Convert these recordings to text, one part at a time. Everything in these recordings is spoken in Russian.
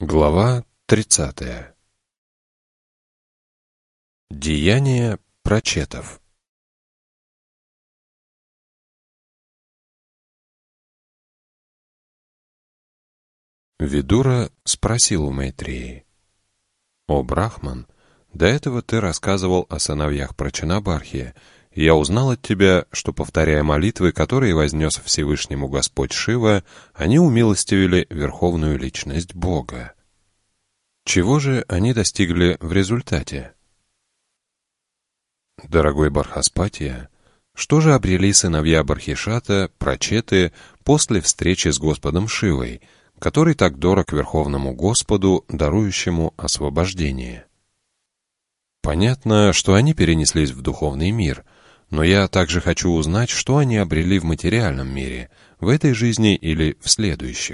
Глава 30. Деяния прачетов. Видура спросил у Майтреи: «О, Брахман, до этого ты рассказывал о сыновьях Прачанабархи, и я узнал от тебя, что, повторяя молитвы, которые вознес Всевышнему Господь Шива, они умилостивили Верховную Личность Бога. Чего же они достигли в результате?» Дорогой Бархаспатия, что же обрели сыновья Бархишата, прачеты, после встречи с Господом Шивой, который так дорог Верховному Господу, дарующему освобождение? Понятно, что они перенеслись в духовный мир, но я также хочу узнать, что они обрели в материальном мире, в этой жизни или в следующих.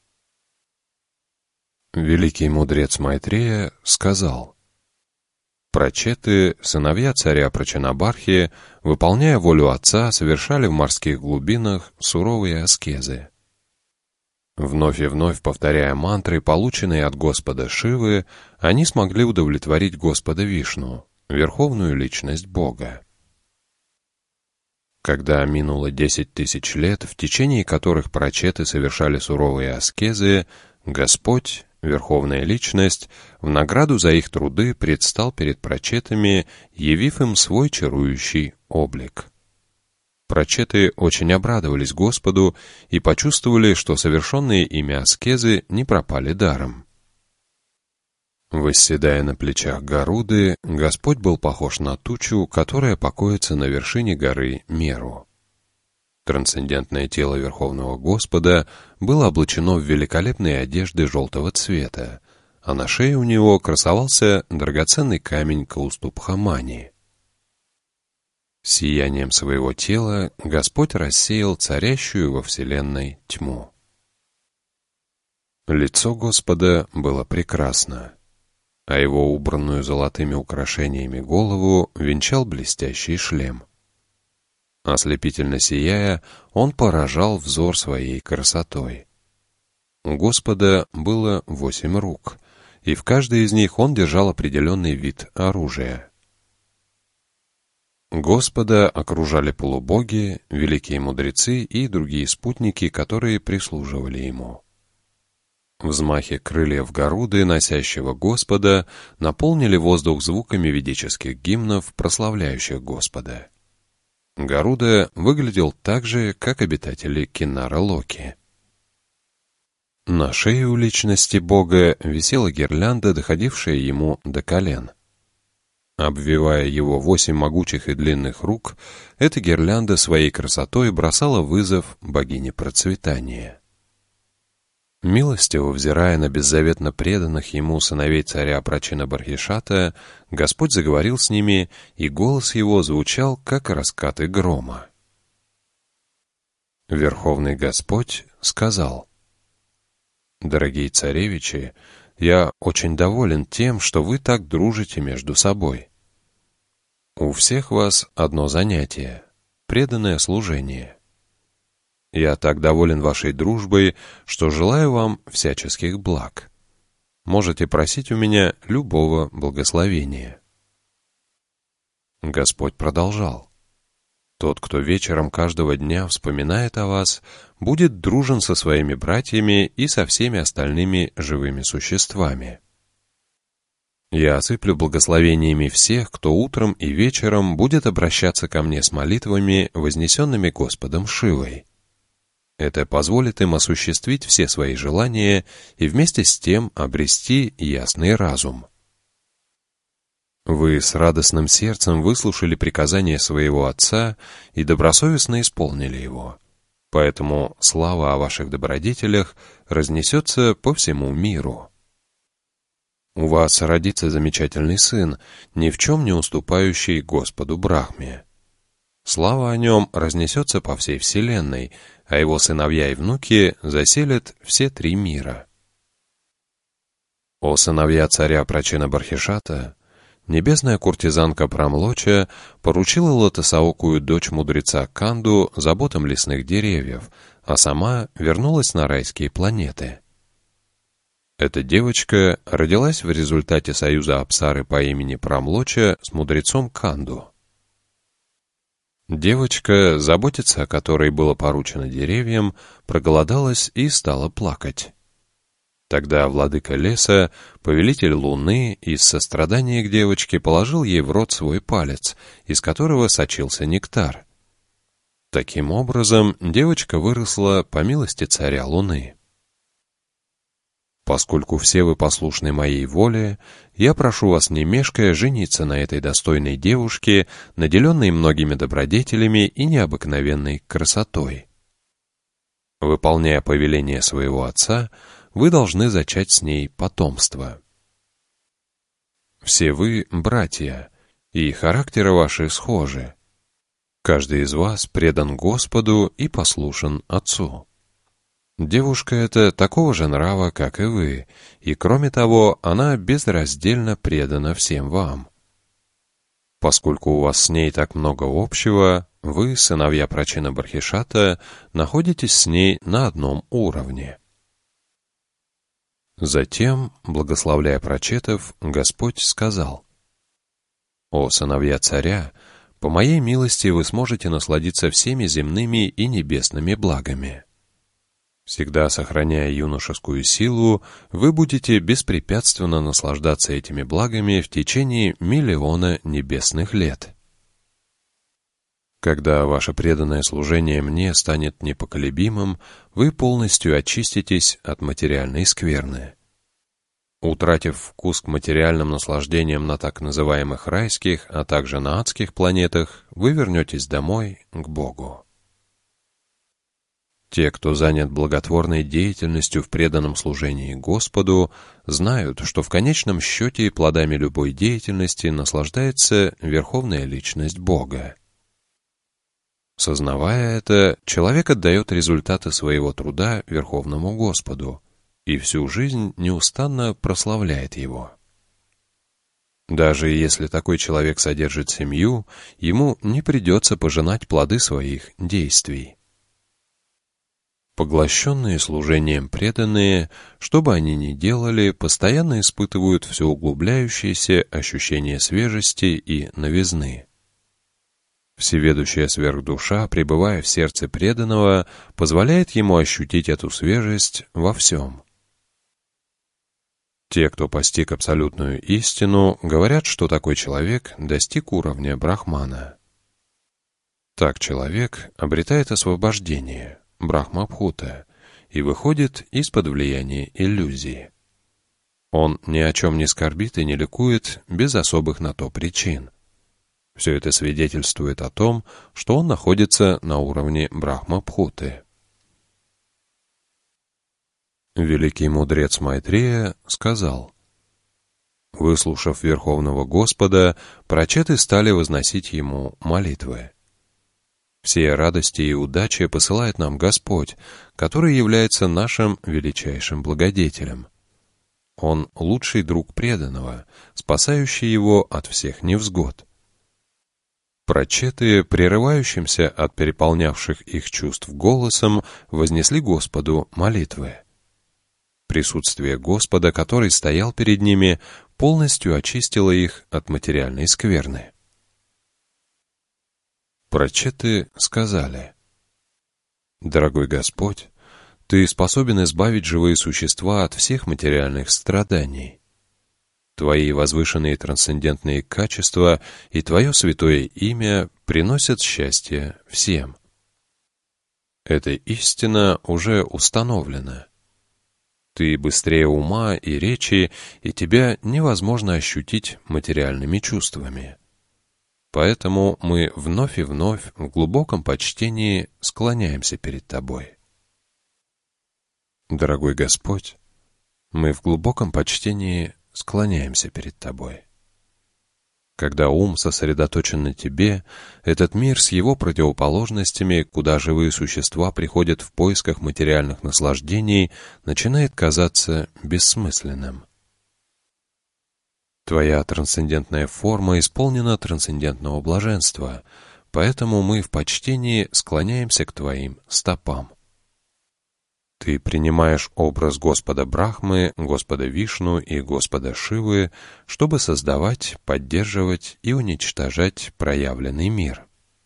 Великий мудрец Майтрея сказал: «Прачеты, сыновья царя Прачанабархи, выполняя волю отца, совершали в морских глубинах суровые аскезы. Вновь и вновь повторяя мантры, полученные от Господа Шивы, они смогли удовлетворить Господа Вишну, Верховную Личность Бога. Когда минуло 10 тысяч лет, в течение которых прачеты совершали суровые аскезы, Господь, Верховная Личность, в награду за их труды предстал перед прачетами, явив им свой чарующий облик. Прачеты очень обрадовались Господу и почувствовали, что совершенные ими аскезы не пропали даром. Восседая на плечах Гаруды, Господь был похож на тучу, которая покоится на вершине горы Меру. Трансцендентное тело Верховного Господа было облачено в великолепные одежды желтого цвета, а на шее у него красовался драгоценный камень Каустубхамани. Сиянием своего тела Господь рассеял царящую во вселенной тьму. Лицо Господа было прекрасно, а его убранную золотыми украшениями голову венчал блестящий шлем. Ослепительно сияя, он поражал взор своей красотой. У Господа было 8 рук, и в каждой из них он держал определенный вид оружия. Господа окружали полубоги, великие мудрецы и другие спутники, которые прислуживали ему. Взмахи крыльев Гаруды, носящего Господа, наполнили воздух звуками ведических гимнов, прославляющих Господа. Гаруда выглядел так же, как обитатели Кинара-Локи. На шее у личности Бога висела гирлянда, доходившая ему до колен. Обвивая его 8 могучих и длинных рук, эта гирлянда своей красотой бросала вызов богине процветания. Милостиво взирая на беззаветно преданных ему сыновей царя Прачанабархишата, Господь заговорил с ними, и голос его звучал, как раскаты грома. Верховный Господь сказал: «Дорогие царевичи, я очень доволен тем, что вы так дружите между собой. У всех вас одно занятие — преданное служение. Я так доволен вашей дружбой, что желаю вам всяческих благ. Можете просить у меня любого благословения». Господь продолжал: «Тот, кто вечером каждого дня вспоминает о вас, будет дружен со своими братьями и со всеми остальными живыми существами. Я осыплю благословениями всех, кто утром и вечером будет обращаться ко мне с молитвами, вознесенными Господом Шивой. Это позволит им осуществить все свои желания и вместе с тем обрести ясный разум. Вы с радостным сердцем выслушали приказание своего Отца и добросовестно исполнили его. Поэтому слава о ваших добродетелях разнесется по всему миру. У вас родится замечательный сын, ни в чем не уступающий Господу Брахме. Слава о нем разнесется по всей вселенной, а его сыновья и внуки заселят все 3 мира. О сыновья царя Прачанабархишата, небесная куртизанка Прамлоча поручила лотосоокую дочь мудреца Канду заботам лесных деревьев, а сама вернулась на райские планеты. Эта девочка родилась в результате союза Апсары по имени Прамлоча с мудрецом Канду. Девочка, заботиться о которой было поручено деревьям, проголодалась и стала плакать. Тогда владыка леса, повелитель луны, из сострадания к девочке положил ей в рот свой палец, из которого сочился нектар. Таким образом, девочка выросла по милости царя луны. Поскольку все вы послушны моей воле, я прошу вас, не мешкая, жениться на этой достойной девушке, наделенной многими добродетелями и необыкновенной красотой. Выполняя повеление своего отца, вы должны зачать с ней потомство. Все вы братья, и характеры ваши схожи. Каждый из вас предан Господу и послушен Отцу. Девушка эта такого же нрава, как и вы, и, кроме того, она безраздельно предана всем вам. Поскольку у вас с ней так много общего, вы, сыновья Прачина Бархишата, находитесь с ней на одном уровне. Затем, благословляя прачетов, Господь сказал: «О сыновья царя, по моей милости вы сможете насладиться всеми земными и небесными благами. Всегда сохраняя юношескую силу, вы будете беспрепятственно наслаждаться этими благами в течение 1 миллиона небесных лет. Когда ваше преданное служение мне станет непоколебимым, вы полностью очиститесь от материальной скверны. Утратив вкус к материальным наслаждениям на так называемых райских, а также на адских планетах, вы вернетесь домой к Богу. Те, кто занят благотворной деятельностью в преданном служении Господу, знают, что в конечном счете плодами любой деятельности наслаждается Верховная Личность Бога. Сознавая это, человек отдает результаты своего труда Верховному Господу и всю жизнь неустанно прославляет Его. Даже если такой человек содержит семью, ему не придется пожинать плоды своих действий. Поглощенные служением преданные, что бы они ни делали, постоянно испытывают все углубляющееся ощущение свежести и новизны. Всеведущая сверхдуша, пребывая в сердце преданного, позволяет ему ощутить эту свежесть во всем. Те, кто постиг абсолютную истину, говорят, что такой человек достиг уровня Брахмана. Так человек обретает освобождение, Брахмабхута, и выходит из-под влияния иллюзии. Он ни о чем не скорбит и не ликует без особых на то причин. Все это свидетельствует о том, что он находится на уровне Брахмабхуты. Великий мудрец Майтрея сказал: «Выслушав Верховного Господа, прачеты стали возносить Ему молитвы. Все радости и удачи посылает нам Господь, который является нашим величайшим благодетелем. Он лучший друг преданного, спасающий его от всех невзгод». Прачеты, прерывающимся от переполнявших их чувств голосом, вознесли Господу молитвы. Присутствие Господа, который стоял перед ними, полностью очистило их от материальной скверны. Прачеты сказали: «Дорогой Господь, Ты способен избавить живые существа от всех материальных страданий. Твои возвышенные трансцендентные качества и Твое святое имя приносят счастье всем. Эта истина уже установлена. Ты быстрее ума и речи, и тебя невозможно ощутить материальными чувствами. Поэтому мы вновь и вновь в глубоком почтении склоняемся перед Тобой. Дорогой Господь, мы в глубоком почтении склоняемся перед Тобой. Когда ум сосредоточен на Тебе, этот мир с его противоположностями, куда живые существа приходят в поисках материальных наслаждений, начинает казаться бессмысленным. Твоя трансцендентная форма исполнена трансцендентного блаженства, поэтому мы в почтении склоняемся к Твоим стопам. Ты принимаешь образ Господа Брахмы, Господа Вишну и Господа Шивы, чтобы создавать, поддерживать и уничтожать проявленный мир.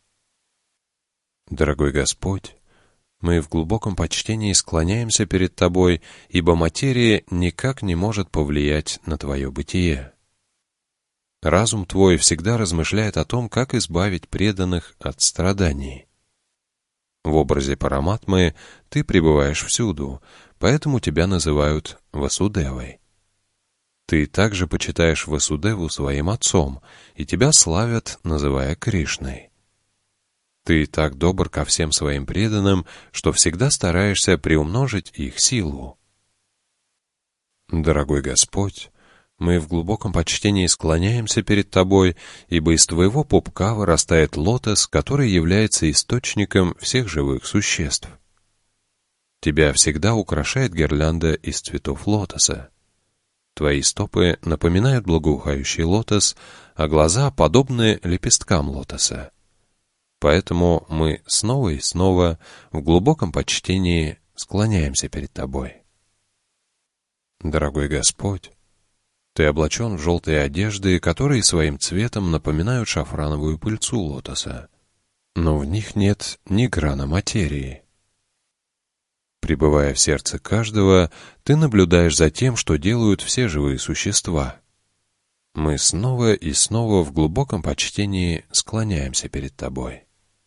Дорогой Господь, мы в глубоком почтении склоняемся перед Тобой, ибо материя никак не может повлиять на Твое бытие. Разум Твой всегда размышляет о том, как избавить преданных от страданий. В образе Параматмы Ты пребываешь всюду, поэтому Тебя называют Васудевой. Ты также почитаешь Васудеву своим отцом, и Тебя славят, называя Кришной. Ты так добр ко всем своим преданным, что всегда стараешься приумножить их силу. Дорогой Господь, мы в глубоком почтении склоняемся перед Тобой, ибо из Твоего пупка вырастает лотос, который является источником всех живых существ. Тебя всегда украшает гирлянда из цветов лотоса. Твои стопы напоминают благоухающий лотос, а глаза подобны лепесткам лотоса. Поэтому мы снова и снова в глубоком почтении склоняемся перед Тобой. Дорогой Господь, Ты облачен в желтые одежды, которые своим цветом напоминают шафрановую пыльцу лотоса, но в них нет ни грана материи. Пребывая в сердце каждого, Ты наблюдаешь за тем, что делают все живые существа. Мы снова и снова в глубоком почтении склоняемся перед Тобой.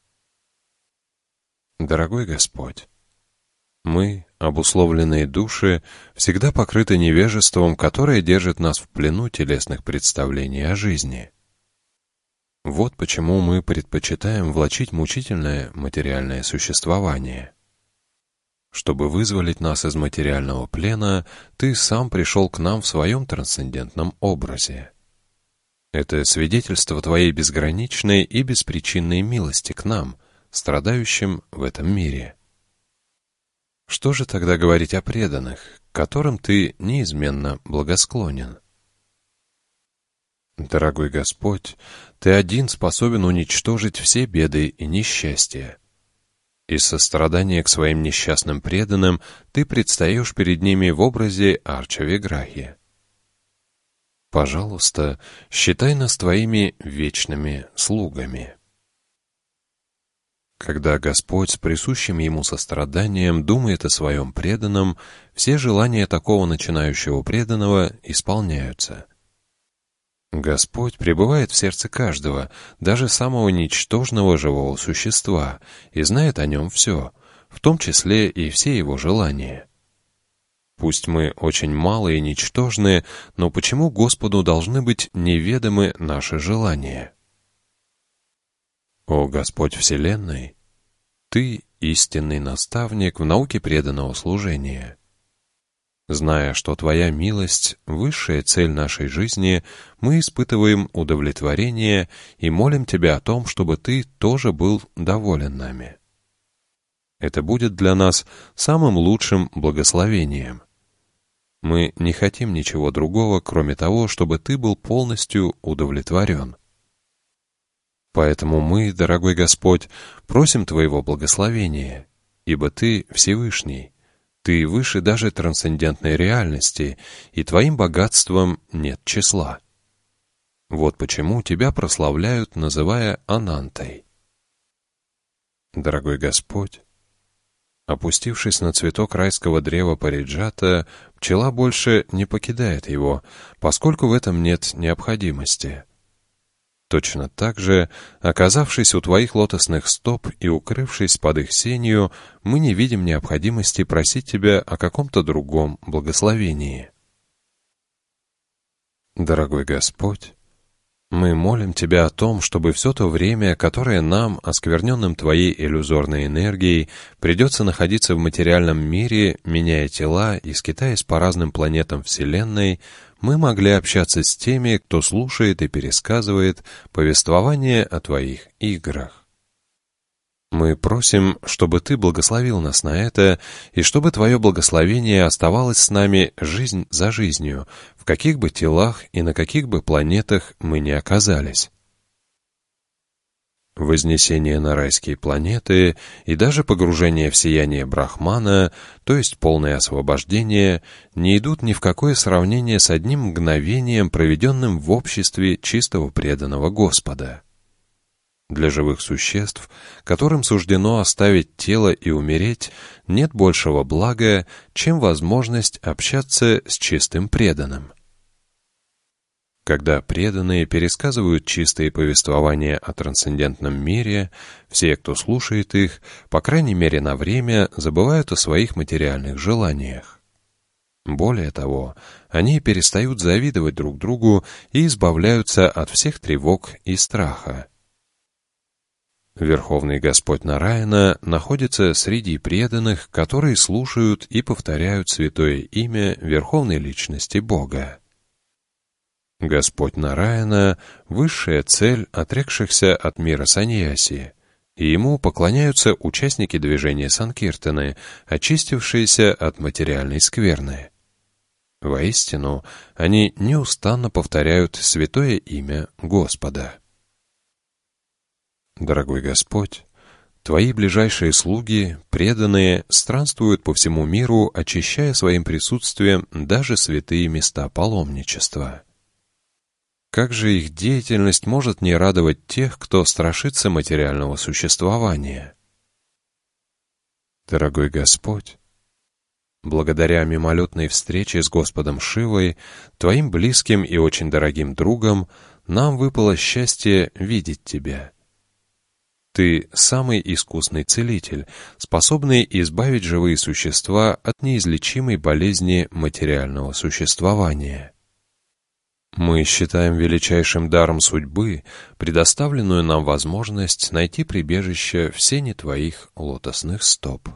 Дорогой Господь, мы, обусловленные души, всегда покрыты невежеством, которое держит нас в плену телесных представлений о жизни. Вот почему мы предпочитаем влачить мучительное материальное существование. Чтобы вызволить нас из материального плена, Ты сам пришел к нам в своем трансцендентном образе. Это свидетельство Твоей безграничной и беспричинной милости к нам, страдающим в этом мире. Что же тогда говорить о преданных, которым Ты неизменно благосклонен? Дорогой Господь, Ты один способен уничтожить все беды и несчастья. Из сострадания к своим несчастным преданным Ты предстаешь перед ними в образе Арча-Виграхи. Пожалуйста, считай нас Твоими вечными слугами. Когда Господь с присущим Ему состраданием думает о своем преданном, все желания такого начинающего преданного исполняются. Господь пребывает в сердце каждого, даже самого ничтожного живого существа, и знает о нем все, в том числе и все его желания. Пусть мы очень малы и ничтожны, но почему Господу должны быть неведомы наши желания? О Господь Вселенной, Ты истинный наставник в науке преданного служения. Зная, что Твоя милость — высшая цель нашей жизни, мы испытываем удовлетворение и молим Тебя о том, чтобы Ты тоже был доволен нами. Это будет для нас самым лучшим благословением. Мы не хотим ничего другого, кроме того, чтобы Ты был полностью удовлетворен. Поэтому мы, дорогой Господь, просим Твоего благословения, ибо Ты Всевышний, Ты выше даже трансцендентной реальности, и Твоим богатством нет числа. Вот почему Тебя прославляют, называя Анантой. Дорогой Господь, опустившись на цветок райского древа Париджата, пчела больше не покидает его, поскольку в этом нет необходимости. Точно так же, оказавшись у Твоих лотосных стоп и укрывшись под их сенью, мы не видим необходимости просить Тебя о каком-то другом благословении. Дорогой Господь, мы молим Тебя о том, чтобы все то время, которое нам, оскверненным Твоей иллюзорной энергией, придется находиться в материальном мире, меняя тела и скитаясь по разным планетам Вселенной, мы могли общаться с теми, кто слушает и пересказывает повествование о Твоих играх. Мы просим, чтобы Ты благословил нас на это, и чтобы Твое благословение оставалось с нами жизнь за жизнью, в каких бы телах и на каких бы планетах мы ни оказались. Вознесение на райские планеты и даже погружение в сияние Брахмана, то есть полное освобождение, не идут ни в какое сравнение с одним мгновением, проведенным в обществе чистого преданного Господа. Для живых существ, которым суждено оставить тело и умереть, нет большего блага, чем возможность общаться с чистым преданным. Когда преданные пересказывают чистые повествования о трансцендентном мире, все, кто слушает их, по крайней мере на время, забывают о своих материальных желаниях. Более того, они перестают завидовать друг другу и избавляются от всех тревог и страха. Верховный Господь Нараяна находится среди преданных, которые слушают и повторяют святое имя Верховной Личности Бога. Господь Нараяна — высшая цель отрекшихся от мира саньяси, и ему поклоняются участники движения Санкиртаны, очистившиеся от материальной скверны. Воистину, они неустанно повторяют святое имя Господа. Дорогой Господь, Твои ближайшие слуги, преданные, странствуют по всему миру, очищая своим присутствием даже святые места паломничества. Как же их деятельность может не радовать тех, кто страшится материального существования? Дорогой Господь, благодаря мимолетной встрече с Господом Шивой, Твоим близким и очень дорогим другом, нам выпало счастье видеть Тебя. Ты самый искусный целитель, способный избавить живые существа от неизлечимой болезни материального существования. Мы считаем величайшим даром судьбы предоставленную нам возможность найти прибежище в сене Твоих лотосных стоп.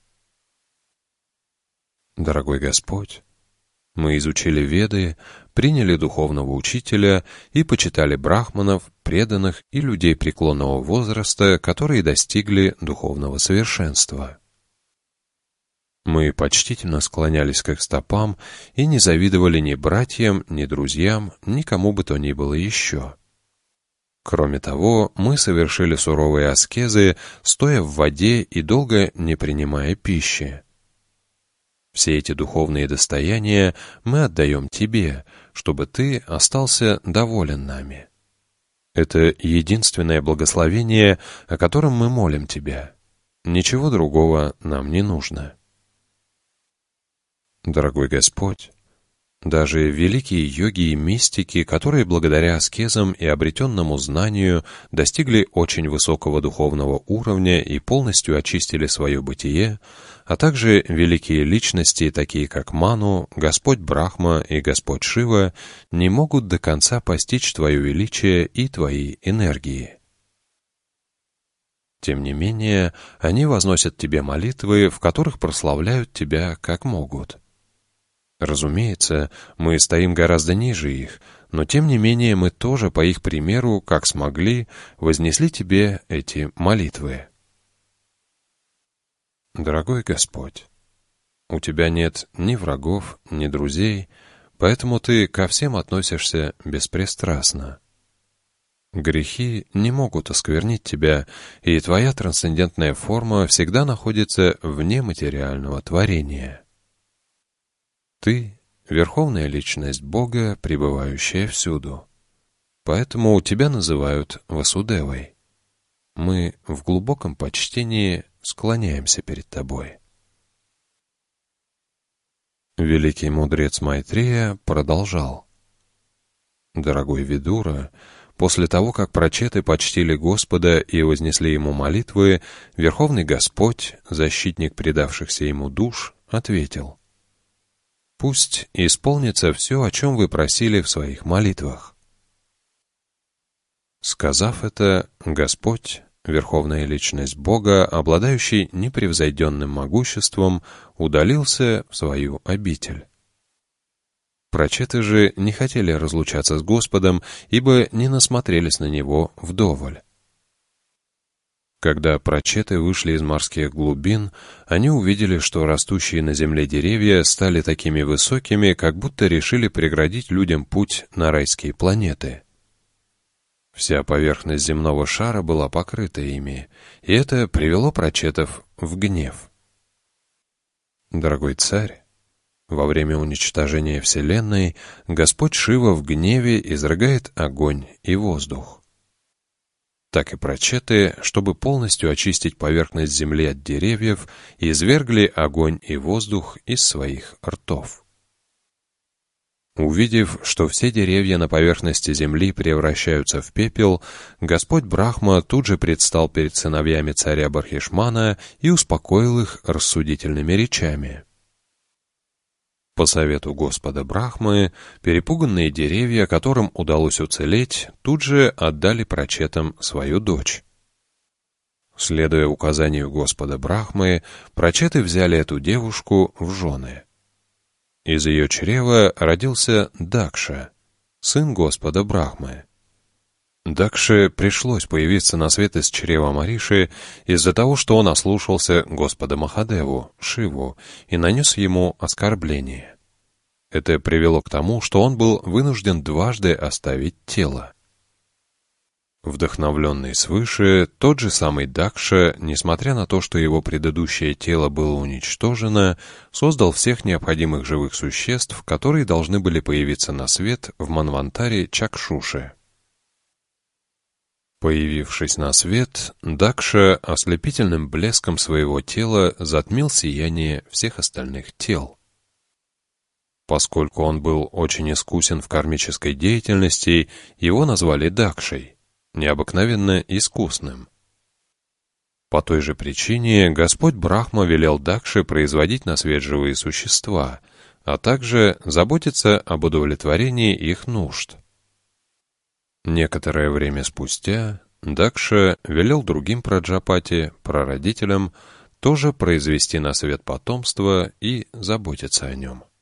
Дорогой Господь, мы изучили Веды, приняли духовного учителя и почитали брахманов, преданных и людей преклонного возраста, которые достигли духовного совершенства. Мы почтительно склонялись к их стопам и не завидовали ни братьям, ни друзьям, ни кому бы то ни было еще. Кроме того, мы совершили суровые аскезы, стоя в воде и долго не принимая пищи. Все эти духовные достояния мы отдаем Тебе, чтобы Ты остался доволен нами. Это единственное благословение, о котором мы молим Тебя. Ничего другого нам не нужно. Дорогой Господь, даже великие йоги и мистики, которые благодаря аскезам и обретенному знанию достигли очень высокого духовного уровня и полностью очистили свое бытие, а также великие личности, такие как Ману, Господь Брахма и Господь Шива, не могут до конца постичь Твое величие и Твои энергии. Тем не менее, они возносят Тебе молитвы, в которых прославляют Тебя как могут. Разумеется, мы стоим гораздо ниже их, но тем не менее мы тоже, по их примеру, как смогли, вознесли Тебе эти молитвы. Дорогой Господь, у Тебя нет ни врагов, ни друзей, поэтому Ты ко всем относишься беспристрастно. Грехи не могут осквернить Тебя, и Твоя трансцендентная форма всегда находится вне материального творения. Ты — Верховная Личность Бога, пребывающая всюду. Поэтому Тебя называют Васудевой. Мы в глубоком почтении склоняемся перед Тобой. Великий мудрец Майтрея продолжал. Дорогой Видура, после того, как прачеты почтили Господа и вознесли Ему молитвы, Верховный Господь, защитник предавшихся Ему душ, ответил: «Пусть исполнится все, о чем вы просили в своих молитвах». Сказав это, Господь, Верховная Личность Бога, обладающий непревзойденным могуществом, удалился в свою обитель. Прачеты же не хотели разлучаться с Господом, ибо не насмотрелись на Него вдоволь. Когда прачеты вышли из морских глубин, они увидели, что растущие на земле деревья стали такими высокими, как будто решили преградить людям путь на райские планеты. Вся поверхность земного шара была покрыта ими, и это привело прачетов в гнев. Дорогой царь, во время уничтожения Вселенной Господь Шива в гневе изрыгает огонь и воздух. Так и прачеты, чтобы полностью очистить поверхность земли от деревьев, извергли огонь и воздух из своих ртов. Увидев, что все деревья на поверхности земли превращаются в пепел, Господь Брахма тут же предстал перед сыновьями царя Бархишмана и успокоил их рассудительными речами. По совету Господа Брахмы, перепуганные деревья, которым удалось уцелеть, тут же отдали прачетам свою дочь. Следуя указанию Господа Брахмы, прачеты взяли эту девушку в жены. Из ее чрева родился Дакша, сын Господа Брахмы. Дакше пришлось появиться на свет из чрева Мариши из-за того, что он ослушался Господа Махадеву, Шиву, и нанес ему оскорбление. Это привело к тому, что он был вынужден дважды оставить тело. Вдохновленный свыше, тот же самый Дакша, несмотря на то, что его предыдущее тело было уничтожено, создал всех необходимых живых существ, которые должны были появиться на свет в Манвантаре Чакшуши. Появившись на свет, Дакша ослепительным блеском своего тела затмил сияние всех остальных тел. Поскольку он был очень искусен в кармической деятельности, его назвали Дакшей, необыкновенно искусным. По той же причине Господь Брахма велел Дакше производить на свет живые существа, а также заботиться об удовлетворении их нужд. Некоторое время спустя Дакша велел другим праджапати, прародителям, тоже произвести на свет потомство и заботиться о нем.